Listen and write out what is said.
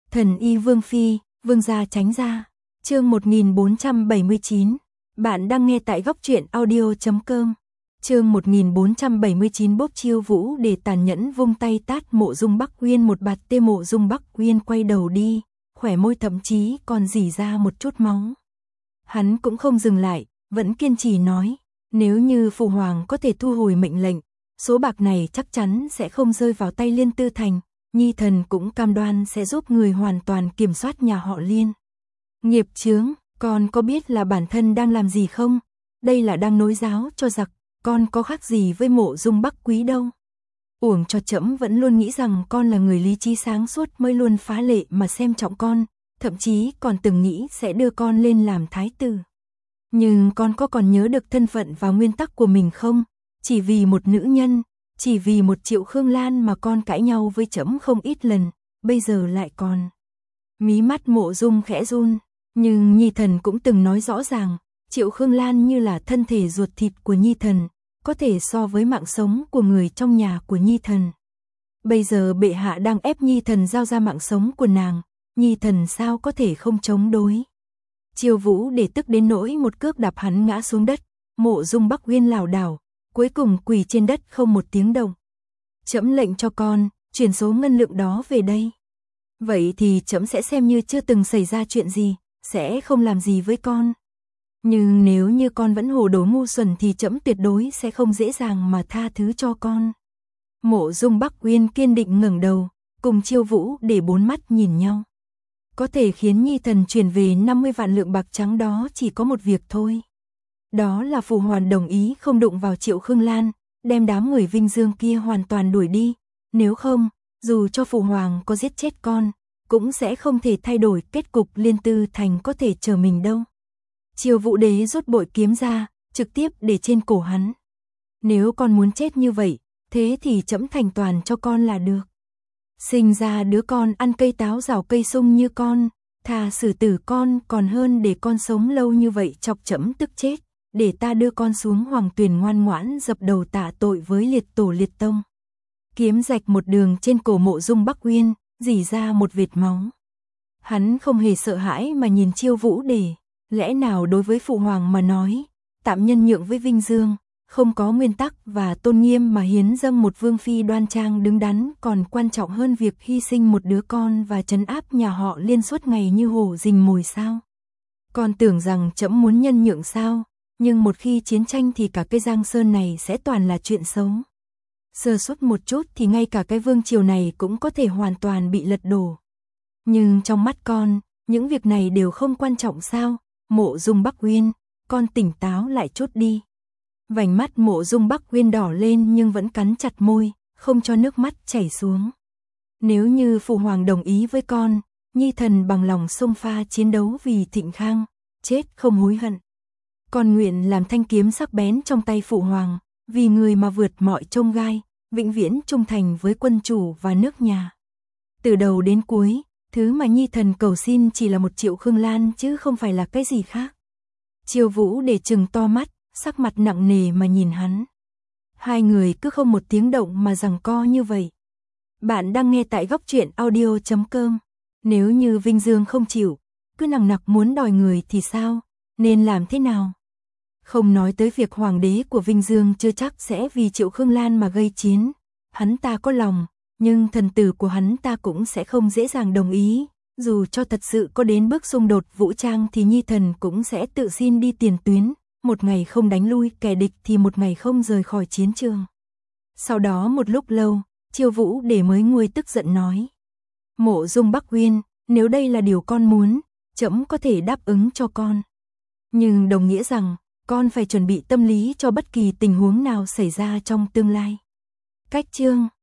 Thần y Vương Phi, Vương gia tránh ra. Chương 1479. Bạn đang nghe tại góc truyện audio.com. Chương 1479 bốc chiêu vũ để tàn nhẫn vung tay tát Mộ Dung Bắc Uyên một bạt tê. Mộ Dung Bắc Uyên quay đầu đi, khỏe môi thậm chí còn rỉ ra một chút máu. Hắn cũng không dừng lại, vẫn kiên trì nói, nếu như Phụ Hoàng có thể thu hồi mệnh lệnh, số bạc này chắc chắn sẽ không rơi vào tay Liên Tư Thành, Nhi thần cũng cam đoan sẽ giúp người hoàn toàn kiểm soát nhà họ Liên. Nghiệp chướng, con có biết là bản thân đang làm gì không? Đây là đang nối giáo cho giặc, con có khác gì với Mộ Dung Bắc Quý đâu. Uổng cho trẫm vẫn luôn nghĩ rằng con là người lý trí sáng suốt mới luôn phá lệ mà xem trọng con, thậm chí còn từng nghĩ sẽ đưa con lên làm thái tử. Nhưng con có còn nhớ được thân phận và nguyên tắc của mình không? Chỉ vì một nữ nhân, chỉ vì một Triệu Khương Lan mà con cãi nhau với trẫm không ít lần, bây giờ lại còn. Mí mắt Mộ Dung khẽ run, nhưng Nhi thần cũng từng nói rõ ràng, Triệu Khương Lan như là thân thể ruột thịt của Nhi thần, có thể so với mạng sống của người trong nhà của Nhi thần. Bây giờ bệ hạ đang ép Nhi thần giao ra mạng sống của nàng, Nhi thần sao có thể không chống đối. Chiêu Vũ để tức đến nỗi một cước đạp hắn ngã xuống đất, Mộ Dung Bắc Uyên lảo đảo, cuối cùng quỳ trên đất không một tiếng động. Trẫm lệnh cho con, chuyển số ngân lượng đó về đây. Vậy thì trẫm sẽ xem như chưa từng xảy ra chuyện gì, sẽ không làm gì với con. Nhưng nếu như con vẫn hồ đồ ngu xuẩn thì trẫm tuyệt đối sẽ không dễ dàng mà tha thứ cho con. Mộ Dung Bắc Uyên kiên định ngẩng đầu, cùng Chiêu Vũ để bốn mắt nhìn nhau. Có thể khiến Nhi thần chuyển về 50 vạn lượng bạc trắng đó chỉ có một việc thôi. Đó là Phụ Hoàng đồng ý không đụng vào Triệu Khương Lan, đem đám người Vinh Dương kia hoàn toàn đuổi đi. Nếu không, dù cho Phụ Hoàng có giết chết con, cũng sẽ không thể thay đổi kết cục Liên Tư Thành có thể chờ mình đâu. Chiêu Vũ đế rút bội kiếm ra, trực tiếp để trên cổ hắn. Nếu con muốn chết như vậy, thế thì trẫm thành toàn cho con là được. Sinh ra đứa con ăn cây táo rào cây sung như con, thà xử tử con còn hơn để con sống lâu như vậy chọc trẫm tức chết, để ta đưa con xuống Hoàng Tuyền ngoan ngoãn dập đầu tạ tội với liệt tổ liệt tông. Kiếm rạch một đường trên cổ Mộ Dung Bắc Uyên, rỉ ra một vệt máu. Hắn không hề sợ hãi mà nhìn Chiêu Vũ để, lẽ nào đối với Phụ Hoàng mà nói, tạm nhân nhượng với Vinh Dương, không có nguyên tắc và tôn nghiêm mà hiến dâng một vương phi đoan trang đứng đắn còn quan trọng hơn việc hy sinh một đứa con và trấn áp nhà họ Liên suốt ngày như hổ rình mồi sao? Con tưởng rằng trẫm muốn nhân nhượng sao? Nhưng một khi chiến tranh thì cả cái Giang Sơn này sẽ toàn là chuyện xấu. Sơ suất một chút thì ngay cả cái vương triều này cũng có thể hoàn toàn bị lật đổ. Nhưng trong mắt con, những việc này đều không quan trọng sao? Mộ Dung Bắc Uyên, con tỉnh táo lại chút đi. Vành mắt Mộ Dung Bắc Uyên đỏ lên nhưng vẫn cắn chặt môi, không cho nước mắt chảy xuống. Nếu như Phụ Hoàng đồng ý với con, Nhi thần bằng lòng xông pha chiến đấu vì Thịnh Khang, chết không hối hận. Con nguyện làm thanh kiếm sắc bén trong tay Phụ Hoàng, vì người mà vượt mọi chông gai, vĩnh viễn trung thành với quân chủ và nước nhà. Từ đầu đến cuối, thứ mà Nhi thần cầu xin chỉ là một Triệu Khương Lan chứ không phải là cái gì khác. Chiêu Vũ để trừng to mắt, sắc mặt nặng nề mà nhìn hắn. Hai người cứ không một tiếng động mà giằng co như vậy. Bạn đang nghe tại góc truyện audio.com. Nếu như Vinh Dương không chịu, cứ nằng nặc muốn đòi người thì sao, nên làm thế nào? Không nói tới việc hoàng đế của Vinh Dương chưa chắc sẽ vì Triệu Khương Lan mà gây chiến. Hắn ta có lòng, nhưng thần tử của hắn ta cũng sẽ không dễ dàng đồng ý. Dù cho thật sự có đến bước xung đột vũ trang thì Nhi thần cũng sẽ tự xin đi tiền tuyến. Một ngày không đánh lui kẻ địch thì một ngày không rời khỏi chiến trường. Sau đó một lúc lâu, Chiêu Vũ để mới nguôi tức giận nói. Mộ Dung Bắc Uyên, nếu đây là điều con muốn, trẫm có thể đáp ứng cho con. Nhưng đồng nghĩa rằng, con phải chuẩn bị tâm lý cho bất kỳ tình huống nào xảy ra trong tương lai. Cách chương